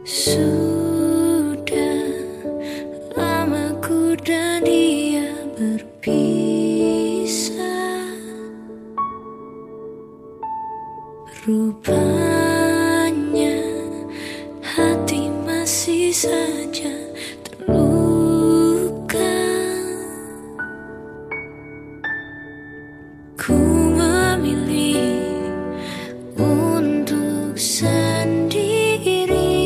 Sudah lama ku dan dia berpisah. Rupanya hati masih saja terluka. Ku memilih untuk sendiri,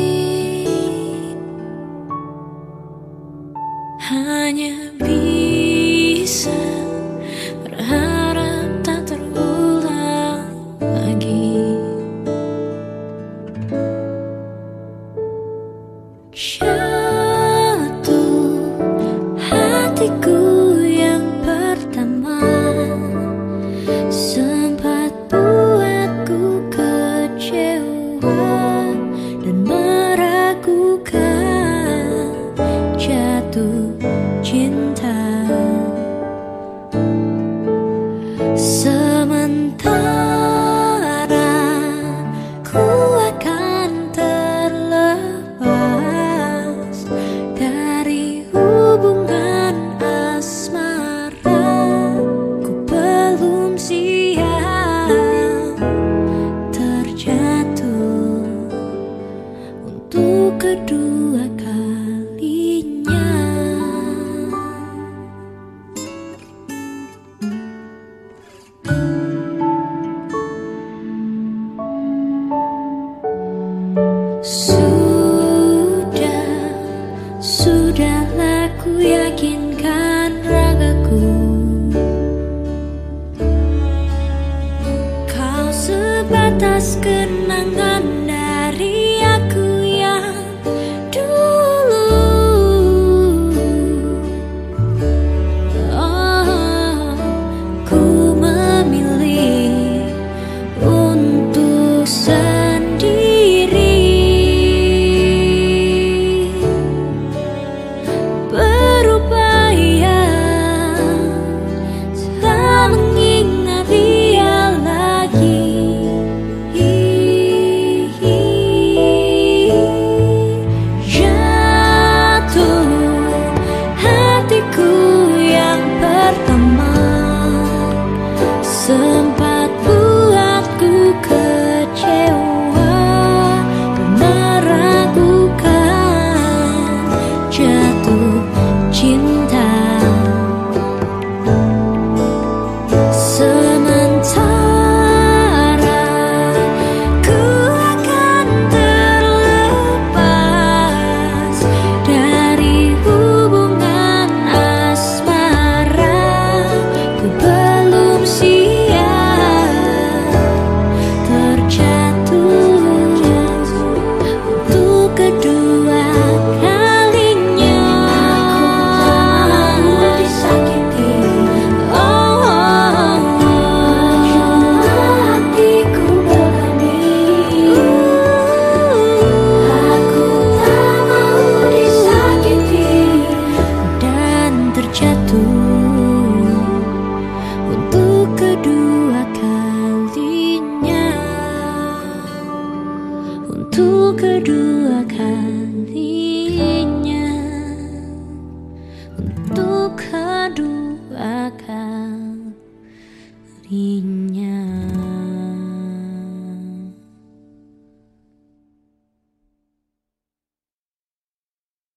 hanya bisa berharap tak terulang lagi. Jatuh hatiku yang pertama, sempat buatku kecewa dan meragukan jatuh cinta. Sementara ku akan terlepas dari hubungan asmara, ku belum siap terjatuh untuk kedua kalinya. Sudahlah ku yakinkan ragaku, kau sebatas kenangan dari aku yang dulu. Oh, ku memilih untuk sendiri, berupaya tak mengingat dia lagi. Jatuh hatiku yang pertama, sempat buatku kecewa dan meragukan jatuh cinta. Sementara ku akan terlepas dari hubungan asmara, ku belum siap terjatuh untuk kedua kalinya. Aku tak mau disakiti, hatiku berani. Aku tak mau disakiti dan terjatuh untuk kedua kalinya, untuk kedua kalinya.